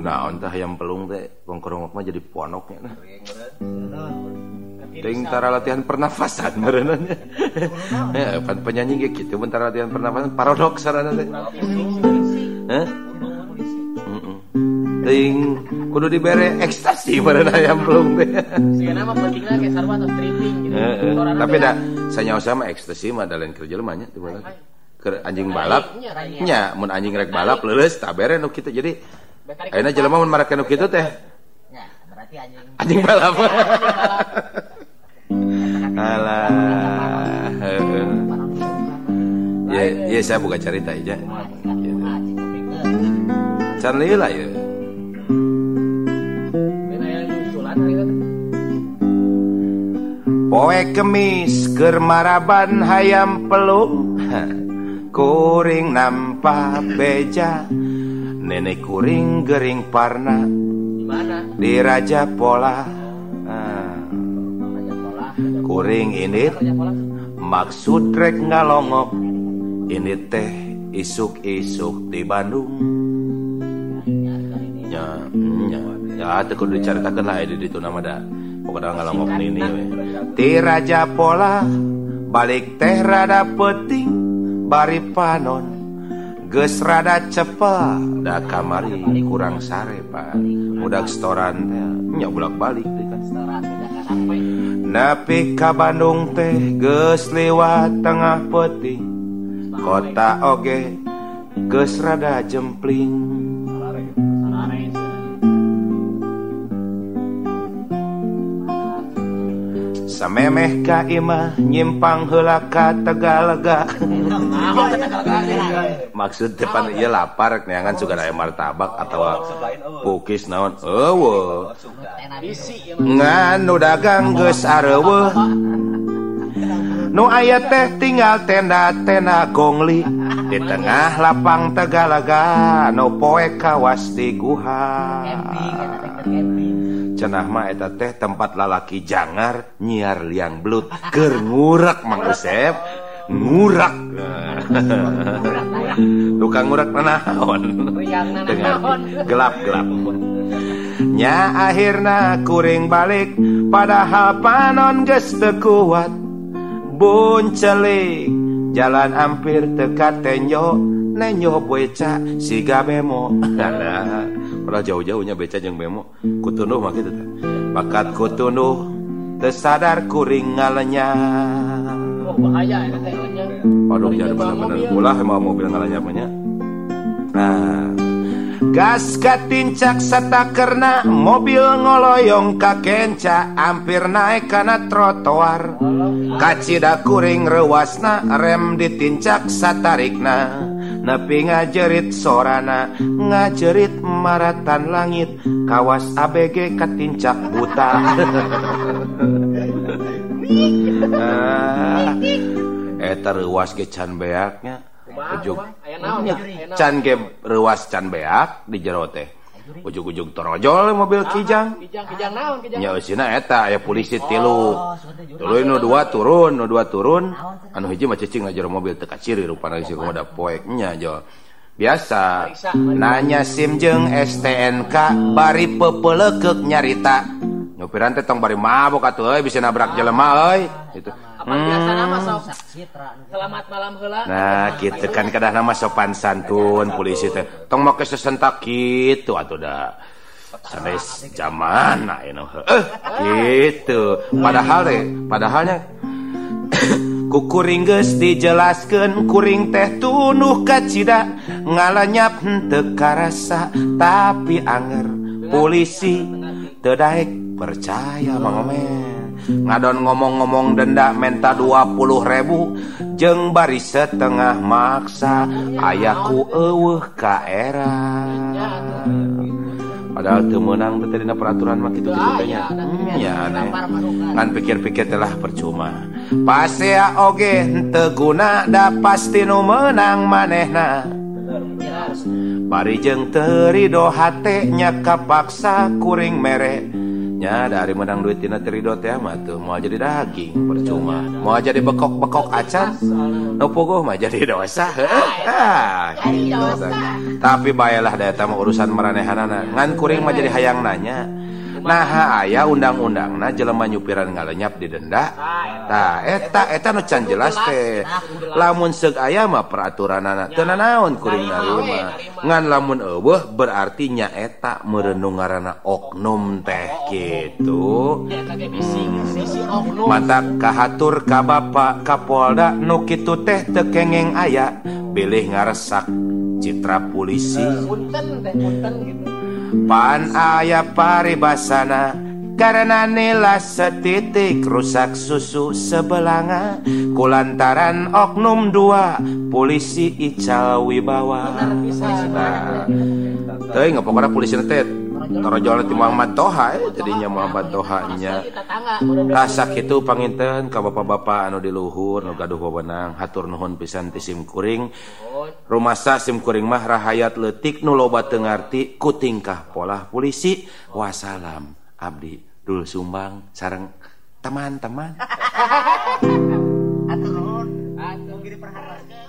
naon teh hayam pelung teh kongkorong mah jadi ponoknya nah. Ting tara latihan pernafasan meureunna nya. Ya penyanyi ge kitu mun tara latihan pernafasan paradoks sarana teh. Heh? Ting kudu dibere ekstasi meureunna hayam pelung teh. Sigana mah pentingna ge sarua atau stripping gitu. Tapi da sanyaosa mah ekstasi mah da lain keur jelema nya teu bae. Keur anjing balap nya mun anjing rek balap leuleus tah bere nu kitu. Jadi ayeuna jelema mun marakeun nu kitu teh nya berarti anjing balap. Alah. Ya saya buka cerita aja. Can lila ya. Poe kemis keur maraban hayam pelung. Kuring nampa beja. Nenek kuring gering parna. Di mana? Di Raja Pola. Kuring ini maksud rek ngalongok ini teh isuk-isuk di Bandung ya teu kudu dicaritakeun lah di ditu nama da pokoknya ngalongok ini we ti Raja Pola balik teh rada penting bari panon geus rada cepet da kamari kurang sare Pak budak setoran nya bolak-balik teh kan Napi ka Bandung teh geus liwat tengah peuting kota oge geus rada jempling samemeh ka imah nyimpang heula ka Tegalega maksud depan ieu lapar neangan sugan aya martabak atawa pukis naon eueuh nganu dagang geus areueuh nu aya teh tinggal tenda-tenda gongli di tengah lapang Tegalega nu poe kawas di guha cenah mah eta teh tempat lalaki jangar nyiar liang belut keur ngurak Mang Usep ngurak tukang ngurak naon dengan gelap-gelap nya akhirna kuring balik padahal panon geus teu kuat buncelik jalan hampir teka tenyo nenyo beca siga bemo padahal jauh-jauhnya beca jeung bemo kutunuh mah kitu teh bakat kutunuh teu sadar kuring ngalenya bahaya eta teh nya aduh jadi bener-bener ulah mau mobil ngalenya nya nah gas katincak satakerna mobil ngoloyong ka kenca hampir naik kana trotoar kacida kuring rewasna rem ditincak satarikna nepi ngajerit sorana ngajerit maratan langit kawas ABG katincak buta eta reuas ge can beaknya ujug can ge reuas can beak di jero teh ujug-ujug torojol mobil kijang naon nya eusina eta aya polisi tilu nu dua turun anu hiji mah cicing ngajero mobil teu kaciri rupana geus komoda poek nya jo biasa nanya SIM jeung STNK bari peupeuleukek nyarita nyupiran teh tong bari mabok atuh euy bisa nabrak jelema euy gitu biasa nama sok selamat malam heula nah kitu kan kadah nama sopan santun polisi teh tong make sesentak kitu atuh da sanes zamana anu kitu padahalnya ku kuring geus dijelaskeun kuring teh tunuh kacida ngalanyap henteu karasa tapi anger polisi teu daek percaya mangomen ngadon ngomong-ngomong denda menta 20.000 jeung bari setengah maksa ayaku eueuh ka era padahal teu meunang teh dina peraturan mah kitu nya nya aneh ngan pikir-pikir telah percuma pasea oge henteu guna da pasti nu meunang manehna bari jeung teu ridho hate nya kapaksa kuring mere nya dari menang duit tina terido teh mah tuh mau jadi daging percuma mau jadi bekok-bekok acan nu puguh mah jadi dosa gitu. Tapi bayalah da eta mah urusan maranehanana ngan kuring mah jadi hayang nanya nah aya undang-undangna jelema nyupiran ngalenyap didenda tah eta nu can jelas teh lamun seug aya mah peraturanana teu nanaon kuring narima ngan lamun eueuh berarti nya eta meureun nu ngaranna oknum teh kitu mata kahatur ka Bapak Kapolda nu kitu teh teu kengeng aya bilih ngaresak citra polisi punten gitu pan aya paribasana karena nila setitik rusak susu sebelanga kulantaran oknum 2 polisi ical wibawa teuing ngapokona polisi teh torojolan ti Muhammad Toha jadinya Muhammad Toha nya rasa kitu panginten ka bapak-bapak anu di luhur nu gaduh wewenang hatur nuhun pisan ti sim kuring rumasa sim kuring mah rahayat leutik nu loba teu ngarti ku tingkah pola polisi wassalam abdi Dul Sumbang sareng teman-teman atur nuhun atuh giri perhatian